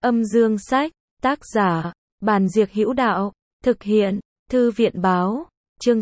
Âm dương sách, tác giả, Bàn Diệc Hữu Đạo, thực hiện, Thư viện báo, chương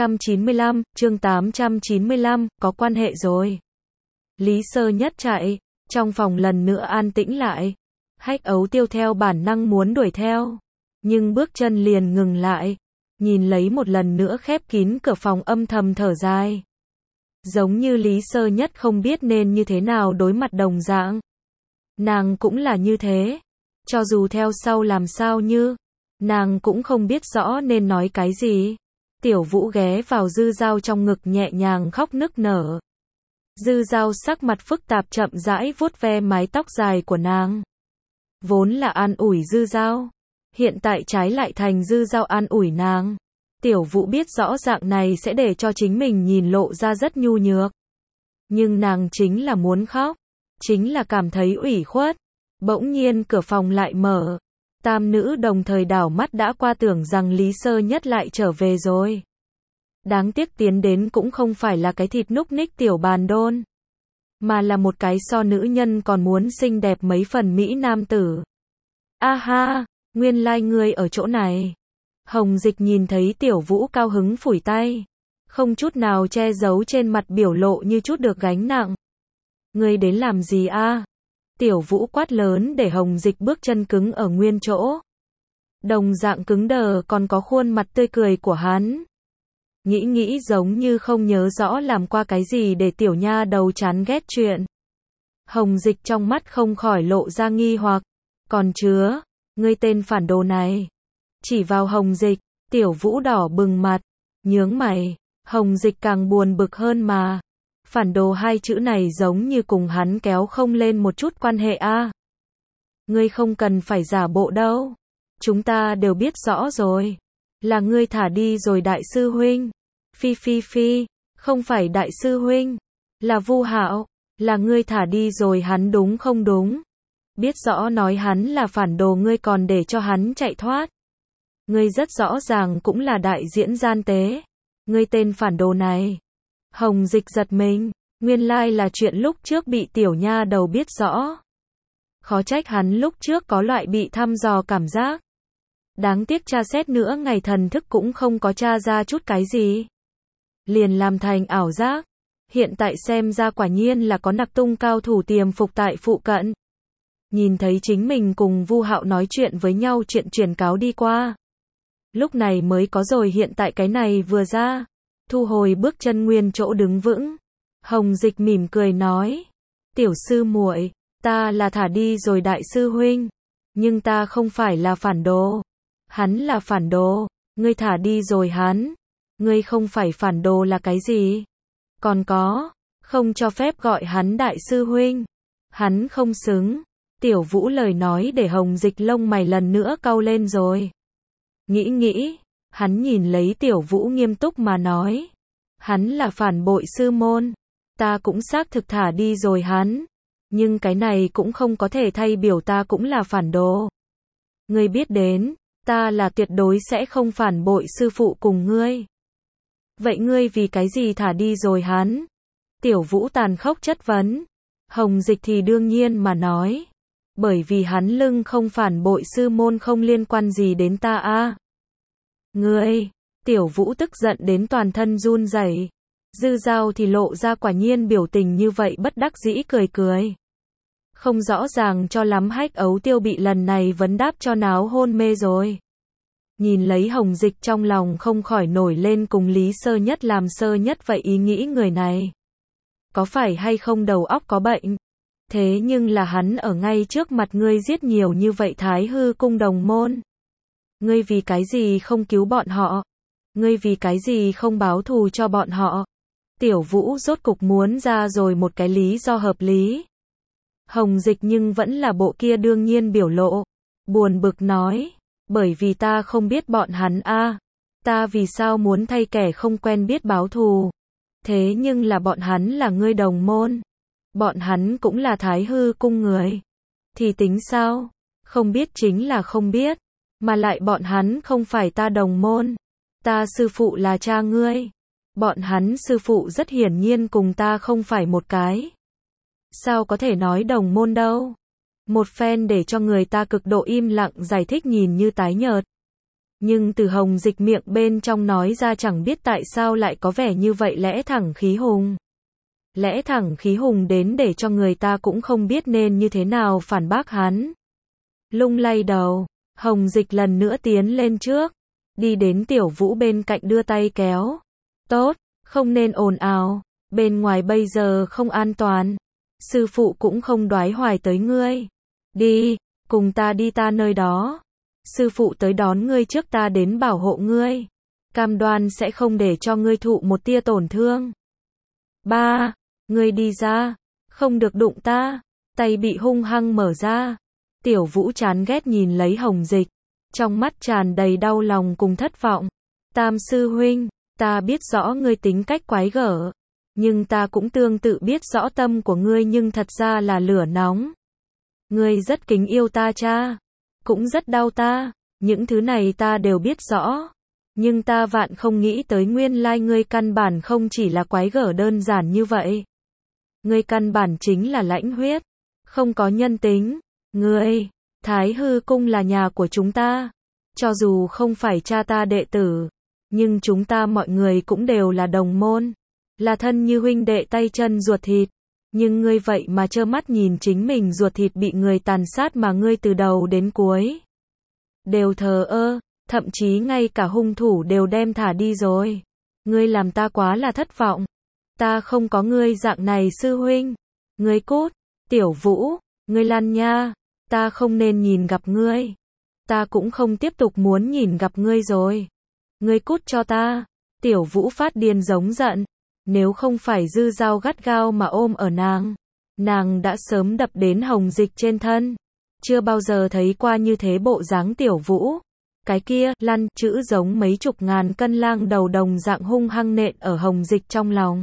895, có quan hệ rồi. Lý Sơ Nhất chạy, trong phòng lần nữa an tĩnh lại. Hách Ấu Tiêu theo bản năng muốn đuổi theo, nhưng bước chân liền ngừng lại, nhìn lấy một lần nữa khép kín cửa phòng âm thầm thở dài. Giống như Lý Sơ Nhất không biết nên như thế nào đối mặt đồng dạng. Nàng cũng là như thế, cho dù theo sau làm sao như, nàng cũng không biết rõ nên nói cái gì. Tiểu Vũ ghé vào Dư Dao trong ngực nhẹ nhàng khóc nức nở. Dư Dao sắc mặt phức tạp chậm rãi vuốt ve mái tóc dài của nàng. Vốn là an ủi Dư Dao, hiện tại trái lại thành Dư Dao an ủi nàng. Tiểu Vũ biết rõ dạng này sẽ để cho chính mình nhìn lộ ra rất nhu nhược. Nhưng nàng chính là muốn khóc, chính là cảm thấy ủy khuất. Bỗng nhiên cửa phòng lại mở. Tam nữ đồng thời đảo mắt đã qua tưởng rằng Lý Sơ Nhất lại trở về rồi. Đáng tiếc tiến đến cũng không phải là cái thịt núc ních tiểu bàn đôn, mà là một cái so nữ nhân còn muốn xinh đẹp mấy phần mỹ nam tử. A ha, nguyên lai ngươi ở chỗ này. Hồng Dịch nhìn thấy Tiểu Vũ cao hứng phủi tay, không chút nào che giấu trên mặt biểu lộ như chút được gánh nặng. Ngươi đến làm gì a? Tiểu Vũ quát lớn để Hồng Dịch bước chân cứng ở nguyên chỗ. Đồng dạng cứng đờ còn có khuôn mặt tươi cười của hắn. Nghĩ giống như không nhớ rõ làm qua cái gì để tiểu nha đầu chán ghét chuyện. Hồng Dịch trong mắt không khỏi lộ ra nghi hoặc. Còn chứa, ngươi tên phản đồ này. Chỉ vào Hồng Dịch, Tiểu Vũ đỏ bừng mặt, nhướng mày. Hồng Dịch càng buồn bực hơn mà. Phản đồ hai chữ này giống như cùng hắn kéo không lên một chút quan hệ a. Ngươi không cần phải giả bộ đâu. Chúng ta đều biết rõ rồi. Là ngươi thả đi rồi đại sư huynh. Phi, không phải đại sư huynh. Là Vu Hạo. Là ngươi thả đi rồi hắn đúng không đúng. Biết rõ nói hắn là phản đồ ngươi còn để cho hắn chạy thoát. Ngươi rất rõ ràng cũng là đại diễn gian tế. Ngươi tên phản đồ này. Hồng Dịch giật mình, nguyên lai là chuyện lúc trước bị tiểu nha đầu biết rõ. Khó trách hắn lúc trước có loại bị thăm dò cảm giác. Đáng tiếc tra xét nữa ngày thần thức cũng không có tra ra chút cái gì. Liền làm thành ảo giác. Hiện tại xem ra quả nhiên là có nặc tung cao thủ tiềm phục tại phụ cận. Nhìn thấy chính mình cùng Vu Hạo nói chuyện với nhau chuyện truyền cáo đi qua. Lúc này mới có rồi hiện tại cái này vừa ra. Thu hồi bước chân nguyên chỗ đứng vững. Hồng Dịch mỉm cười nói. Tiểu sư muội, ta là thả đi rồi đại sư huynh. Nhưng ta không phải là phản đồ. Hắn là phản đồ. Ngươi thả đi rồi hắn. Ngươi không phải phản đồ là cái gì? Còn có, không cho phép gọi hắn đại sư huynh. Hắn không xứng. Tiểu Vũ lời nói để Hồng Dịch lông mày lần nữa cau lên rồi. Nghĩ. Hắn nhìn lấy Tiểu Vũ nghiêm túc mà nói. Hắn là phản bội sư môn. Ta cũng xác thực thả đi rồi hắn. Nhưng cái này cũng không có thể thay biểu ta cũng là phản đồ. Ngươi biết đến, ta là tuyệt đối sẽ không phản bội sư phụ cùng ngươi. Vậy ngươi vì cái gì thả đi rồi hắn? Tiểu Vũ tàn khốc chất vấn. Hồng Dịch thì đương nhiên mà nói. Bởi vì hắn lưng không phản bội sư môn không liên quan gì đến ta a. Ngươi, Tiểu Vũ tức giận đến toàn thân run rẩy. Dư Dao thì lộ ra quả nhiên biểu tình như vậy bất đắc dĩ cười. Không rõ ràng cho lắm Hách Ấu Tiêu bị lần này vấn đáp cho náo hôn mê rồi. Nhìn lấy Hồng Dịch trong lòng không khỏi nổi lên cùng Lý Sơ Nhất làm Sơ Nhất vậy ý nghĩ người này. Có phải hay không đầu óc có bệnh? Thế nhưng là hắn ở ngay trước mặt ngươi giết nhiều như vậy Thái Hư cung đồng môn. Ngươi vì cái gì không cứu bọn họ? Ngươi vì cái gì không báo thù cho bọn họ? Tiểu Vũ rốt cục muốn ra rồi một cái lý do hợp lý. Hồng Dịch nhưng vẫn là bộ kia đương nhiên biểu lộ. Buồn bực nói. Bởi vì ta không biết bọn hắn a. Ta vì sao muốn thay kẻ không quen biết báo thù? Thế nhưng là bọn hắn là ngươi đồng môn. Bọn hắn cũng là Thái Hư cung người. Thì tính sao? Không biết chính là không biết. Mà lại bọn hắn không phải ta đồng môn. Ta sư phụ là cha ngươi. Bọn hắn sư phụ rất hiển nhiên cùng ta không phải một cái. Sao có thể nói đồng môn đâu? Một phen để cho người ta cực độ im lặng giải thích nhìn như tái nhợt. Nhưng từ Hồng Dịch miệng bên trong nói ra chẳng biết tại sao lại có vẻ như vậy lẽ thẳng khí hùng. Lẽ thẳng khí hùng đến để cho người ta cũng không biết nên như thế nào phản bác hắn. Lung lay đầu, Hồng Dịch lần nữa tiến lên trước, đi đến Tiểu Vũ bên cạnh đưa tay kéo. Tốt, không nên ồn ào, bên ngoài bây giờ không an toàn. Sư phụ cũng không đoái hoài tới ngươi. Đi, cùng ta đi ta nơi đó. Sư phụ tới đón ngươi trước ta đến bảo hộ ngươi. Cam đoan sẽ không để cho ngươi thụ một tia tổn thương. Ba, ngươi đi ra, không được đụng ta. Tay bị hung hăng mở ra. Tiểu Vũ chán ghét nhìn lấy Hồng Dịch, trong mắt tràn đầy đau lòng cùng thất vọng. Tam sư huynh, ta biết rõ ngươi tính cách quái gở, nhưng ta cũng tương tự biết rõ tâm của ngươi nhưng thật ra là lửa nóng. Ngươi rất kính yêu ta cha, cũng rất đau ta, những thứ này ta đều biết rõ. Nhưng ta vạn không nghĩ tới nguyên lai ngươi căn bản không chỉ là quái gở đơn giản như vậy. Ngươi căn bản chính là lãnh huyết, không có nhân tính. Ngươi, Thái Hư Cung là nhà của chúng ta. Cho dù không phải cha ta đệ tử, nhưng chúng ta mọi người cũng đều là đồng môn. Là thân như huynh đệ tay chân ruột thịt. Nhưng ngươi vậy mà trơ mắt nhìn chính mình ruột thịt bị người tàn sát mà ngươi từ đầu đến cuối đều thờ ơ, thậm chí ngay cả hung thủ đều đem thả đi rồi. Ngươi làm ta quá là thất vọng. Ta không có ngươi dạng này sư huynh. Ngươi cút, Tiểu Vũ, ngươi lăn nha, ta không nên nhìn gặp ngươi. Ta cũng không tiếp tục muốn nhìn gặp ngươi rồi. Ngươi cút cho ta. Tiểu Vũ phát điên giống giận. Nếu không phải Dư Dao gắt gao mà ôm ở nàng đã sớm đập đến Hồng Dịch trên thân. Chưa bao giờ thấy qua như thế bộ dáng Tiểu Vũ. Cái kia, lăn, chữ giống mấy chục ngàn cân lang đầu đồng dạng hung hăng nện ở Hồng Dịch trong lòng.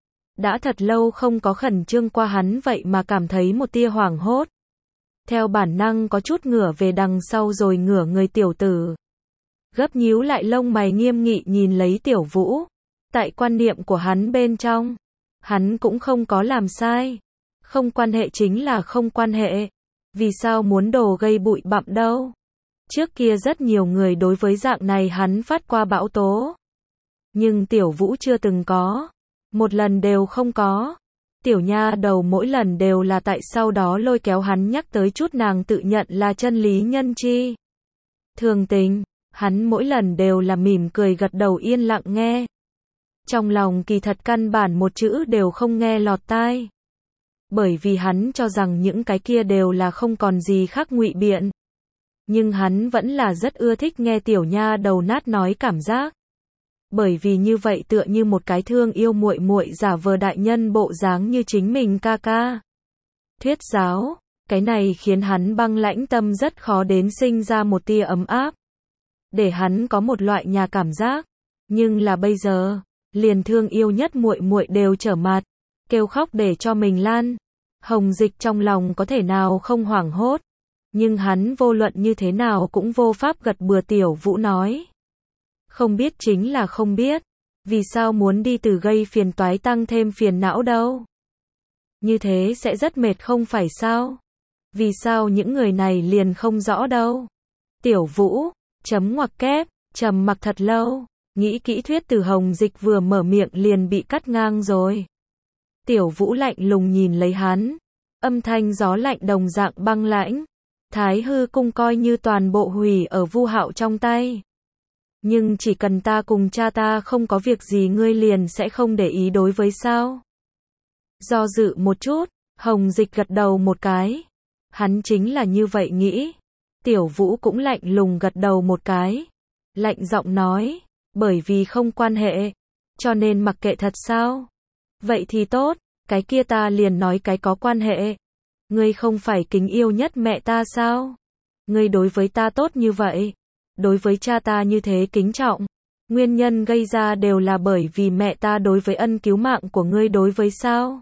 Đã thật lâu không có khẩn trương qua hắn vậy mà cảm thấy một tia hoảng hốt. Theo bản năng có chút ngửa về đằng sau rồi ngửa người tiểu tử. Gấp nhíu lại lông mày nghiêm nghị nhìn lấy Tiểu Vũ. Tại quan niệm của hắn bên trong, hắn cũng không có làm sai. Không quan hệ chính là không quan hệ. Vì sao muốn đồ gây bụi bặm đâu? Trước kia rất nhiều người đối với dạng này hắn phát qua bão tố. Nhưng Tiểu Vũ chưa từng có. Một lần đều không có. Tiểu nha đầu mỗi lần đều là tại sau đó lôi kéo hắn nhắc tới chút nàng tự nhận là chân lý nhân chi. Thường tình, hắn mỗi lần đều là mỉm cười gật đầu yên lặng nghe. Trong lòng kỳ thật căn bản một chữ đều không nghe lọt tai. Bởi vì hắn cho rằng những cái kia đều là không còn gì khác ngụy biện. Nhưng hắn vẫn là rất ưa thích nghe tiểu nha đầu nát nói cảm giác. Bởi vì như vậy tựa như một cái thương yêu muội muội giả vờ đại nhân bộ dáng như chính mình ca ca. Thuyết giáo, cái này khiến hắn băng lãnh tâm rất khó đến sinh ra một tia ấm áp. Để hắn có một loại nhà cảm giác. Nhưng là bây giờ, liền thương yêu nhất muội muội đều trở mặt, kêu khóc để cho mình lan. Hồng Dịch trong lòng có thể nào không hoảng hốt. Nhưng hắn vô luận như thế nào cũng vô pháp gật bừa Tiểu Vũ nói. Không biết chính là không biết. Vì sao muốn đi từ gây phiền toái tăng thêm phiền não đâu? Như thế sẽ rất mệt không phải sao? Vì sao những người này liền không rõ đâu? Tiểu Vũ, chấm ngoặc kép, trầm mặc thật lâu. Nghĩ kỹ thuyết từ Hồng Dịch vừa mở miệng liền bị cắt ngang rồi. Tiểu Vũ lạnh lùng nhìn lấy hắn. Âm thanh gió lạnh đồng dạng băng lãnh. Thái Hư Cung coi như toàn bộ hủy ở Vu Hạo trong tay. Nhưng chỉ cần ta cùng cha ta không có việc gì ngươi liền sẽ không để ý đối với sao? Do dự một chút, Hồng Dịch gật đầu một cái. Hắn chính là như vậy nghĩ. Tiểu Vũ cũng lạnh lùng gật đầu một cái. Lạnh giọng nói, bởi vì không quan hệ, cho nên mặc kệ thật sao? Vậy thì tốt, cái kia ta liền nói cái có quan hệ. Ngươi không phải kính yêu nhất mẹ ta sao? Ngươi đối với ta tốt như vậy, đối với cha ta như thế kính trọng. Nguyên nhân gây ra đều là bởi vì mẹ ta đối với ân cứu mạng của ngươi đối với sao?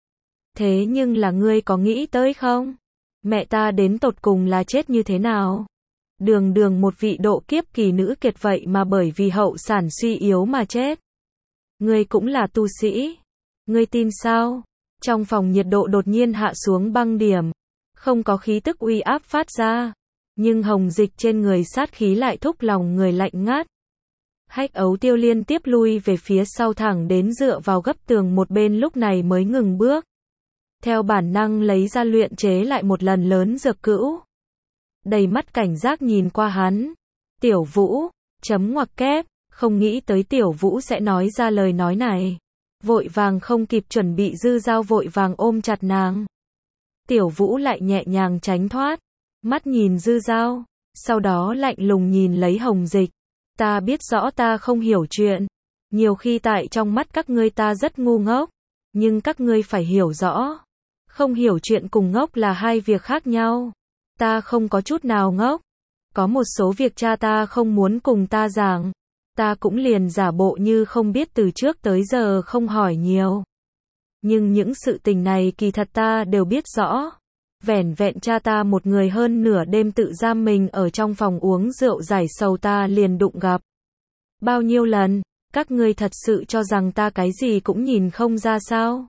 Thế nhưng là ngươi có nghĩ tới không? Mẹ ta đến tột cùng là chết như thế nào? Đường đường một vị độ kiếp kỳ nữ kiệt vậy mà bởi vì hậu sản suy yếu mà chết. Ngươi cũng là tu sĩ. Ngươi tin sao? Trong phòng nhiệt độ đột nhiên hạ xuống băng điểm. không có khí tức uy áp phát ra. Nhưng Hồng Dịch trên người sát khí lại thúc lòng người lạnh ngắt. Hách Ấu Tiêu liên tiếp lui về phía sau thẳng đến dựa vào gấp tường một bên lúc này mới ngừng bước. Theo bản năng lấy ra luyện chế lại một lần lớn dược cữu. Đầy mắt cảnh giác nhìn qua hắn. Tiểu Vũ, chấm ngoặc kép, không nghĩ tới Tiểu Vũ sẽ nói ra lời nói này. Vội vàng không kịp chuẩn bị Dư Dao vội vàng ôm chặt nàng. Tiểu Vũ lại nhẹ nhàng tránh thoát. Mắt nhìn Dư Dao, sau đó lạnh lùng nhìn lấy Hồng Dịch. Ta biết rõ ta không hiểu chuyện. Nhiều khi tại trong mắt các ngươi ta rất ngu ngốc. Nhưng các ngươi phải hiểu rõ. Không hiểu chuyện cùng ngốc là hai việc khác nhau. Ta không có chút nào ngốc. Có một số việc cha ta không muốn cùng ta giảng. Ta cũng liền giả bộ như không biết từ trước tới giờ không hỏi nhiều. Nhưng những sự tình này kỳ thật ta đều biết rõ. Vẻn vẹn cha ta một người hơn nửa đêm tự giam mình ở trong phòng uống rượu giải sầu ta liền đụng gặp. Bao nhiêu lần, các ngươi thật sự cho rằng ta cái gì cũng nhìn không ra sao?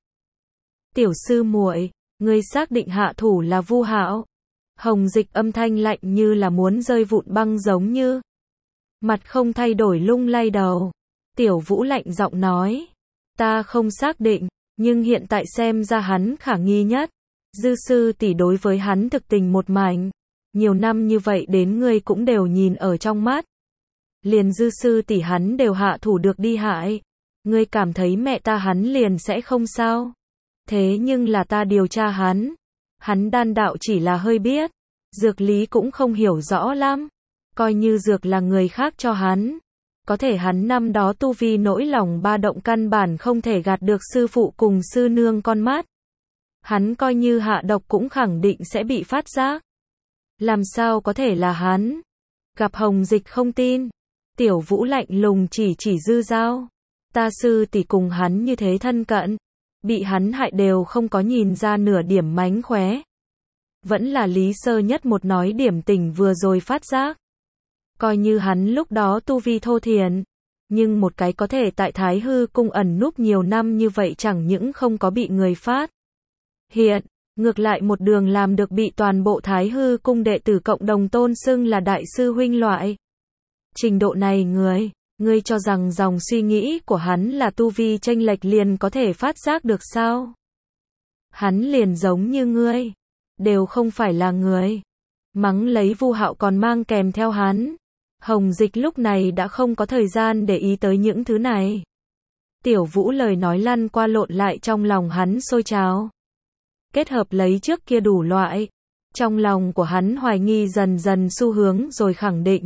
Tiểu sư muội, ngươi xác định hạ thủ là Vu Hạo? Hồng Dịch âm thanh lạnh như là muốn rơi vụn băng giống như. Mặt không thay đổi lung lay đầu. Tiểu Vũ lạnh giọng nói. Ta không xác định, nhưng hiện tại xem ra hắn khả nghi nhất. Dư sư tỷ đối với hắn thực tình một mảnh. Nhiều năm như vậy đến ngươi cũng đều nhìn ở trong mắt. Liền dư sư tỷ hắn đều hạ thủ được đi hại. Ngươi cảm thấy mẹ ta hắn liền sẽ không sao. Thế nhưng là ta điều tra hắn. Hắn đan đạo chỉ là hơi biết. Dược lý cũng không hiểu rõ lắm. Coi như dược là người khác cho hắn. Có thể hắn năm đó tu vi nỗi lòng ba động căn bản không thể gạt được sư phụ cùng sư nương con mắt. Hắn coi như hạ độc cũng khẳng định sẽ bị phát giác. Làm sao có thể là hắn? Gặp Hồng Dịch không tin. Tiểu Vũ lạnh lùng chỉ Dư Dao. Ta sư tỷ cùng hắn như thế thân cận. Bị hắn hại đều không có nhìn ra nửa điểm mánh khóe. Vẫn là Lý Sơ Nhất một nói điểm tình vừa rồi phát giác. Coi như hắn lúc đó tu vi thô thiển. Nhưng một cái có thể tại Thái Hư cung ẩn núp nhiều năm như vậy chẳng những không có bị người phát hiện, ngược lại một đường làm được bị toàn bộ Thái Hư cung đệ tử cộng đồng tôn xưng là đại sư huynh loại. Trình độ này ngươi cho rằng dòng suy nghĩ của hắn là tu vi chênh lệch liền có thể phát giác được sao? Hắn liền giống như ngươi, đều không phải là người. Mắng lấy Vu Hạo còn mang kèm theo hắn. Hồng Dịch lúc này đã không có thời gian để ý tới những thứ này. Tiểu Vũ lời nói lăn qua lộn lại trong lòng hắn sôi trào. Kết hợp lấy trước kia đủ loại. Trong lòng của hắn hoài nghi dần dần xu hướng rồi khẳng định.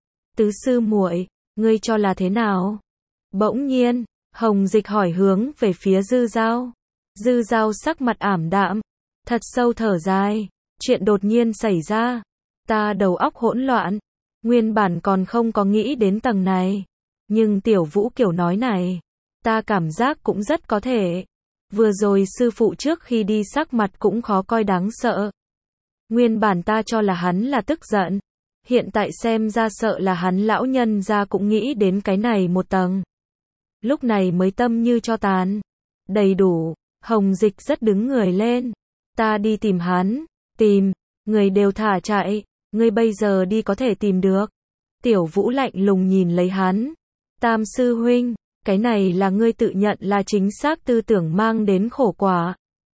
Tứ sư muội, ngươi cho là thế nào? Bỗng nhiên, Hồng Dịch hỏi hướng về phía Dư Dao. Dư Dao sắc mặt ảm đạm, thật sâu thở dài. Chuyện đột nhiên xảy ra. Ta đầu óc hỗn loạn. Nguyên bản còn không có nghĩ đến tầng này. Nhưng Tiểu Vũ kiểu nói này. Ta cảm giác cũng rất có thể. Vừa rồi sư phụ trước khi đi sắc mặt cũng khó coi đáng sợ. Nguyên bản ta cho là hắn là tức giận. Hiện tại xem ra sợ là hắn lão nhân ra cũng nghĩ đến cái này một tầng. Lúc này mới tâm như cho tàn. Đầy đủ. Hồng Dịch rất đứng người lên. Ta đi tìm hắn. Tìm. Người đều thả chạy. Ngươi bây giờ đi có thể tìm được. Tiểu Vũ lạnh lùng nhìn lấy hắn. Tam sư huynh, cái này là ngươi tự nhận là chính xác tư tưởng mang đến khổ quả.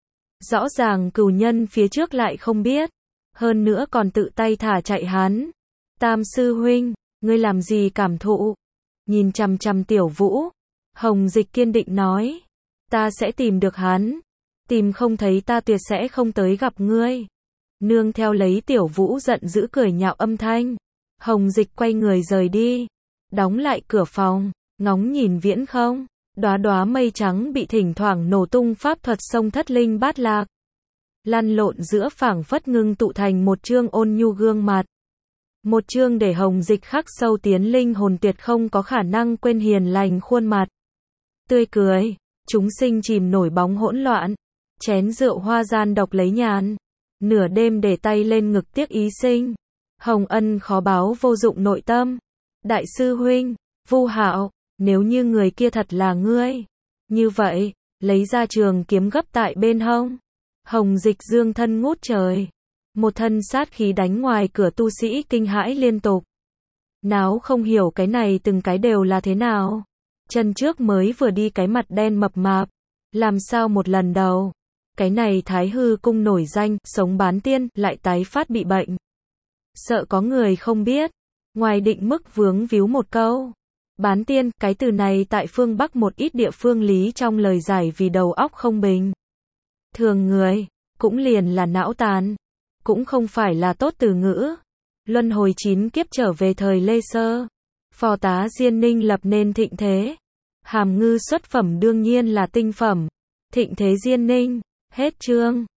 Rõ ràng cừu nhân phía trước lại không biết. Hơn nữa còn tự tay thả chạy hắn. Tam sư huynh, ngươi làm gì cảm thụ? Nhìn chằm chằm Tiểu Vũ. Hồng Dịch kiên định nói. Ta sẽ tìm được hắn. Tìm không thấy ta tuyệt sẽ không tới gặp ngươi. Nương theo lấy Tiểu Vũ giận dữ cười nhạo âm thanh. Hồng Dịch quay người rời đi. Đóng lại cửa phòng. Ngóng nhìn viễn không. Đóa đóa mây trắng bị thỉnh thoảng nổ tung pháp thuật sông thất linh bát lạc. Lăn lộn giữa phảng phất ngưng tụ thành một chương ôn nhu gương mặt. Một chương để Hồng Dịch khắc sâu tiến linh hồn tuyệt không có khả năng quên hiền lành khuôn mặt. Tươi cười. Chúng sinh chìm nổi bóng hỗn loạn. Chén rượu hoa gian độc lấy nhàn. Nửa đêm để tay lên ngực tiếc ý sinh. Hồng ân khó báo vô dụng nội tâm. Đại sư huynh, Vu Hạo, nếu như người kia thật là ngươi. Như vậy, lấy ra trường kiếm gấp tại bên hông. Hồng Dịch dương thân ngút trời. Một thân sát khí đánh ngoài cửa tu sĩ kinh hãi liên tục. Náo không hiểu cái này từng cái đều là thế nào. Chân trước mới vừa đi cái mặt đen mập mạp. Làm sao một lần đầu. Cái này Thái Hư cung nổi danh, sống bán tiên, lại tái phát bị bệnh. Sợ có người không biết. Ngoài định mức vướng víu một câu. Bán tiên, cái từ này tại phương Bắc một ít địa phương lý trong lời giải vì đầu óc không bình. Thường người, cũng liền là não tàn. Cũng không phải là tốt từ ngữ. Luân hồi 9 kiếp trở về thời Lê Sơ. Phò tá Diên Ninh lập nên thịnh thế. Hàm ngư xuất phẩm đương nhiên là tinh phẩm. Thịnh thế Diên Ninh. Hết chương.